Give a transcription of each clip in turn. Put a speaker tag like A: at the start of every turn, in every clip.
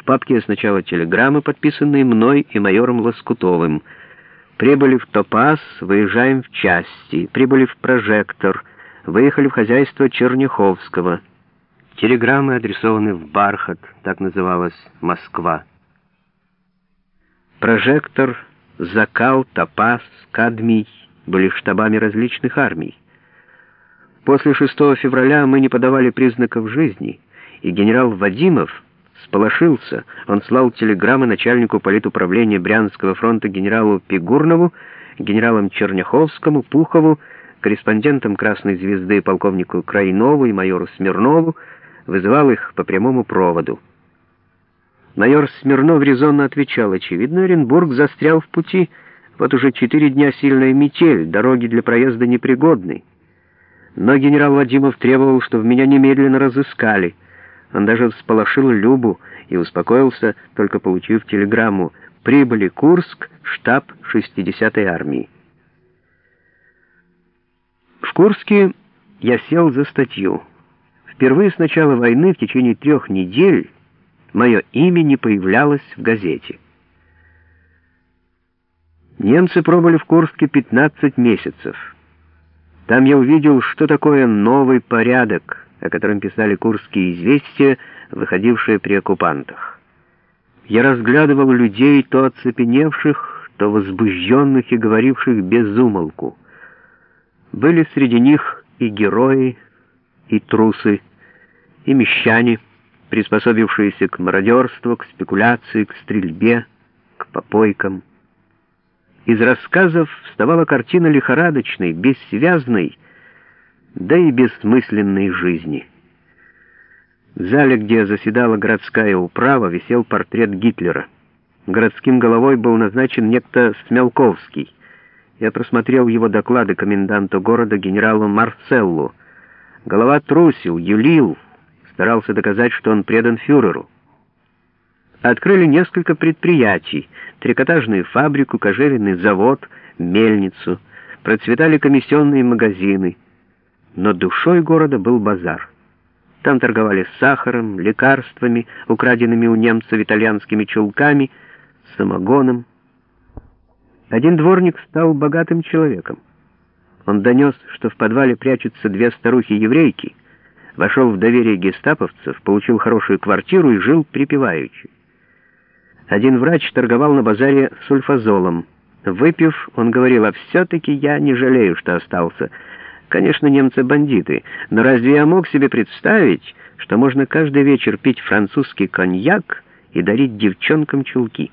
A: В папке сначала телеграммы, подписанные мной и майором Лоскутовым. Прибыли в Топаз, выезжаем в части. Прибыли в Прожектор, выехали в хозяйство Черняховского. Телеграммы адресованы в Бархат, так называлась Москва. Прожектор, Закал, Топаз, Кадмий были штабами различных армий. После 6 февраля мы не подавали признаков жизни, и генерал Вадимов сполошился. Он слал телеграммы начальнику политуправления Брянского фронта генералу Пигурнову, генералам Черняховскому, Пухову, корреспондентам «Красной звезды» полковнику Крайнову и майору Смирнову, вызывал их по прямому проводу. Майор Смирнов резонно отвечал: очевидно, Оренбург застрял в пути. Вот уже 4 дня сильная метель, дороги для проезда непригодны. Но генерал Вадимов требовал, чтобы меня немедленно разыскали. Он даже всполошил Любу и успокоился, только получив телеграмму: прибыли Курск, штаб 60-й армии. В Курске я сел за статью. Впервые с начала войны в течение 3 недель мое имя не появлялось в газете. Немцы пробыли в Курске 15 месяцев. Там я увидел, что такое новый порядок, о котором писали курские известия, выходившие при оккупантах. Я разглядывал людей, то оцепеневших, то возбужденных и говоривших без умолку. Были среди них и герои, и трусы, и мещане, приспособившиеся к мародерству, к спекуляции, к стрельбе, к попойкам. Из рассказов вставала картина лихорадочной, бессвязной, да и бессмысленной жизни. В зале, где заседала городская управа, висел портрет Гитлера. Городским головой был назначен некто Смелковский. Я просмотрел его доклады коменданту города генералу Марселлу. Голова трусил, юлил, старался доказать, что он предан фюреру. Открыли несколько предприятий: трикотажную фабрику, кожевенный завод, мельницу. Процветали комиссионные магазины. Но душой города был базар. Там торговали сахаром, лекарствами, украденными у немцев итальянскими чулками, самогоном. Один дворник стал богатым человеком. Он донес, что в подвале прячутся 2 старухи-еврейки, вошел в доверие гестаповцев, получил хорошую квартиру и жил припеваючи. Один врач торговал на базаре сульфазолом. Выпив, он говорил: а все-таки я не жалею, что остался. Конечно, немцы бандиты, но разве я мог себе представить, что можно каждый вечер пить французский коньяк и дарить девчонкам чулки?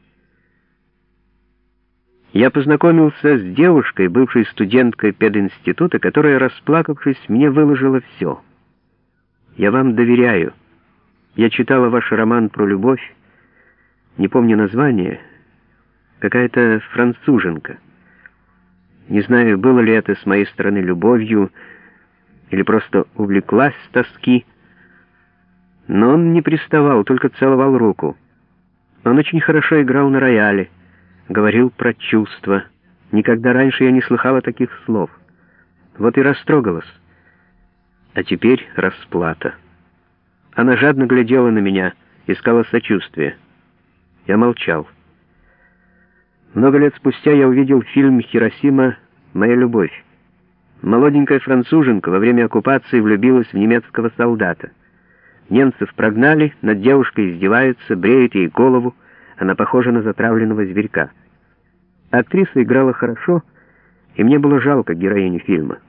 A: Я познакомился с девушкой, бывшей студенткой пединститута, которая, расплакавшись, мне выложила все. Я вам доверяю. Я читала ваш роман про любовь, не помню название, какая-то француженка. Не знаю, было ли это с моей стороны любовью или просто увлеклась с тоски, но он не приставал, только целовал руку. Он очень хорошо играл на рояле, говорил про чувства. Никогда раньше я не слыхала таких слов. Вот и растрогалась. А теперь расплата. Она жадно глядела на меня, искала сочувствия. Я молчал. Много лет спустя я увидел фильм «Хиросима. Моя любовь». Молоденькая француженка во время оккупации влюбилась в немецкого солдата. Немцев прогнали, над девушкой издеваются, бреют ей голову, она похожа на затравленного зверька. Актриса играла хорошо, и мне было жалко героиню фильма.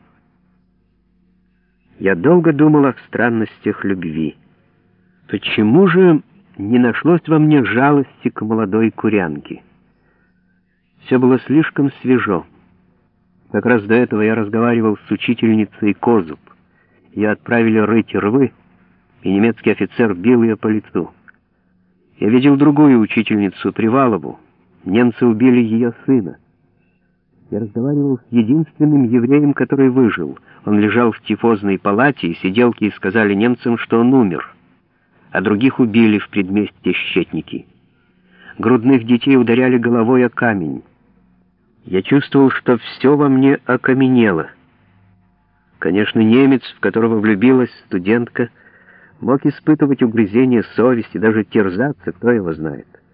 A: Я долго думал о странностях любви. Почему же не нашлось во мне жалости к молодой курянке? Все было слишком свежо. Как раз до этого я разговаривал с учительницей Козуб. Ее отправили рыть рвы, и немецкий офицер бил ее по лицу. Я видел другую учительницу, Привалову. Немцы убили ее сына. Я разговаривал с единственным евреем, который выжил. Он лежал в тифозной палате, и сиделки сказали немцам, что он умер, а других убили в предместье Щетники. Грудных детей ударяли головой о камень. Я чувствовал, что все во мне окаменело. Конечно, немец, в которого влюбилась студентка, мог испытывать угрызение совести, даже терзаться, кто его знает.